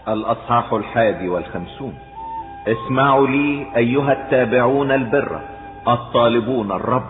الأصحاح 51. اسمعوا لي أيها التابعون البر الطالبون الرب.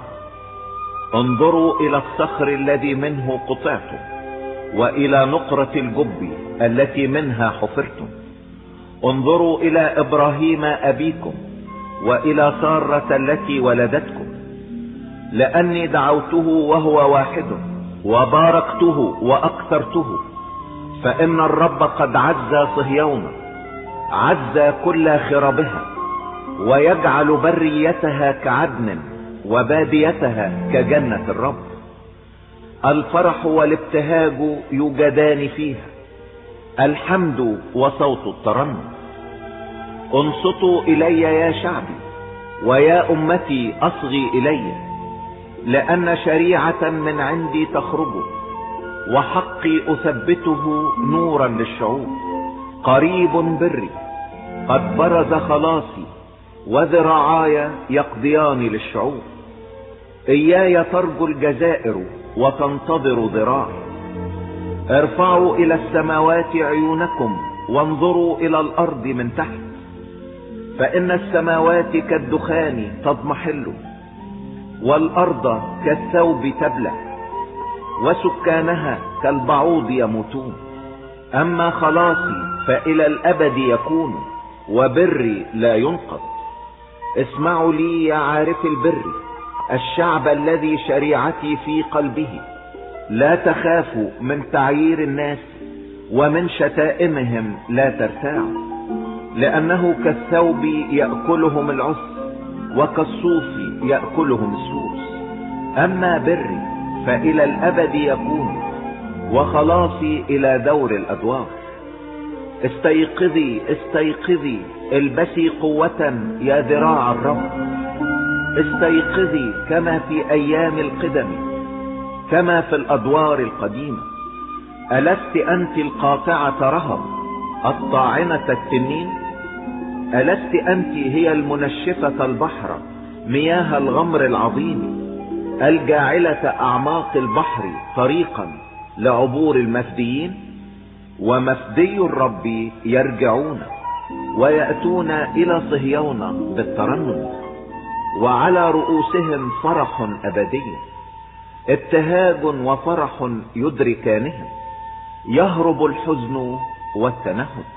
انظروا إلى الصخر الذي منه قطعتم، وإلى نقرة الجب التي منها حفرتم. انظروا إلى إبراهيم أبيكم، وإلى سارة التي ولدتكم، لأني دعوته وهو واحد، وباركته وأكثرته. فإن الرب قد عز صهيون، عز كل خرابها، ويجعل بريتها كعدن، وباديتها كجنة الرب. الفرح والابتهاج يوجدان فيها، الحمد وصوت الترنم. انصتوا إلي يا شعبي، ويا أمتي أصغي إلي، لأن شريعة من عندي تخرج، وحقي أثبته نورا للشعوب. قريب بري، قد برز خلاصي، وذراعاي يقضيان للشعوب. إياي ترجو الجزائر وتنتظر ذراعي. ارفعوا إلى السماوات عيونكم، وانظروا إلى الأرض من تحت. فإن السماوات كالدخان تضمحل، والأرض كالثوب تبلى، وسكانها كالبعوض يموتون. أما خلاصي فإلى الأبد يكون، وبري لا ينقض. اسمعوا لي يا عارف البر، الشعب الذي شريعتي في قلبه. لا تخافوا من تعيير الناس، ومن شتائمهم لا ترتاعوا، لأنه كالثوب يأكلهم العس، وكالصوف يأكلهم السوس. أما بري فإلى الأبد يكون، وخلاصي إلى دور الأدوار. استيقظي استيقظي، البسي قوة يا ذراع الرب. استيقظي كما في أيام القدم، كما في الأدوار القديمة. ألست أنت القاطعة رهب، الطاعنة التنين؟ ألست أنت هي المنشفة البحر، مياه الغمر العظيم، الجاعلة أعماق البحر طريقا لعبور المفديين؟ ومفدي الرب يرجعون، ويأتون إلى صهيون بالترنم، وعلى رؤوسهم فرح أبدي. ابتهاج وفرح يدركانهم، يهرب الحزن والتنهد.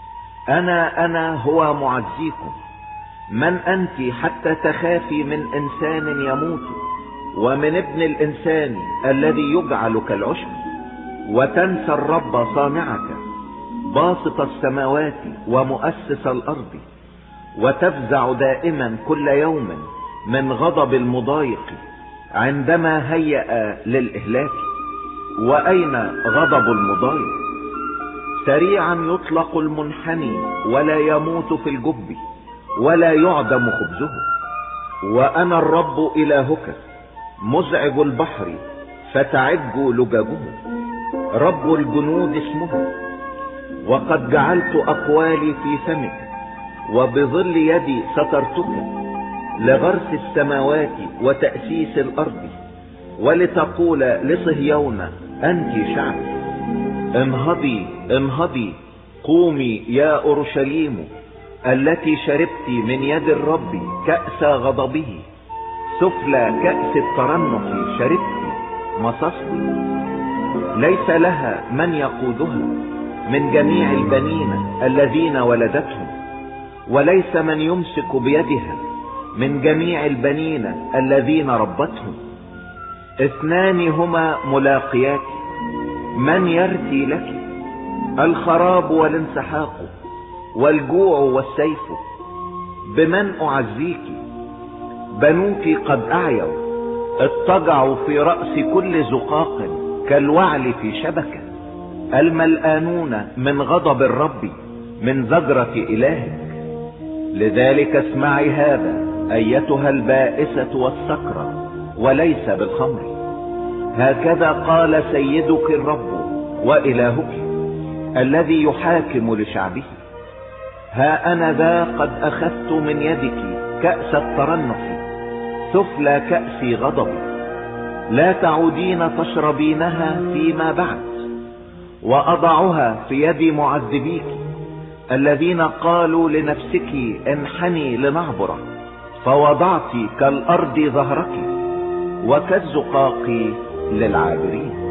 أنا هو معزيكم. من أنت حتى تخافي من إنسان يموت، ومن ابن الإنسان الذي يجعل كالعشب؟ وتنسى الرب صانعك، باسط السماوات ومؤسس الأرض، وتفزع دائما كل يوم من غضب المضايق، عندما هيأ للإهلاك. وأين غضب المضايق؟ سريعا يطلق المنحني، ولا يموت في الجب، ولا يعدم خبزه. وأنا الرب إلهك، مزعج البحر فتعج لججه، رب الجنود اسمه. وقد جعلت أقوالي في فمك، وبظل يدي سترتك، لغرس السماوات وتأسيس الأرض، ولتقول لصهيون أنت شعبي. انهضي انهضي، قومي يا أورشليم، التي شربت من يد الرب كأس غضبه، سفلى كأس الترنح شربت مصصت. ليس لها من يقودها من جميع البنين الذين ولدتهم، وليس من يمسك بيدها من جميع البنين الذين ربتهم. اثنان هما ملاقيات، من يرثي لك؟ الخراب والانسحاق، والجوع والسيف. بمن أعزيك؟ بنوك قد أعيوا، اضطجعوا في رأس كل زقاق، كالوعل في شبكة. الملآنون من غضب الرب، من زجرة إلهك. لذلك اسمعي هذا أيتها البائسة والسكرة، وليس بالخمر. هكذا قال سيدك الرب وإلهك، الذي يحاكم لشعبه. ها أنا ذا قد أخذت من يدك كأس الترنح، سفلى كأس غضبي. لا تعودين تشربينها فيما بعد، وأضعها في يد معذبيك. الذين قالوا لنفسك انحني لنعبر، فوضعت كالأرض ظهرك وكالزقاق للعابرين.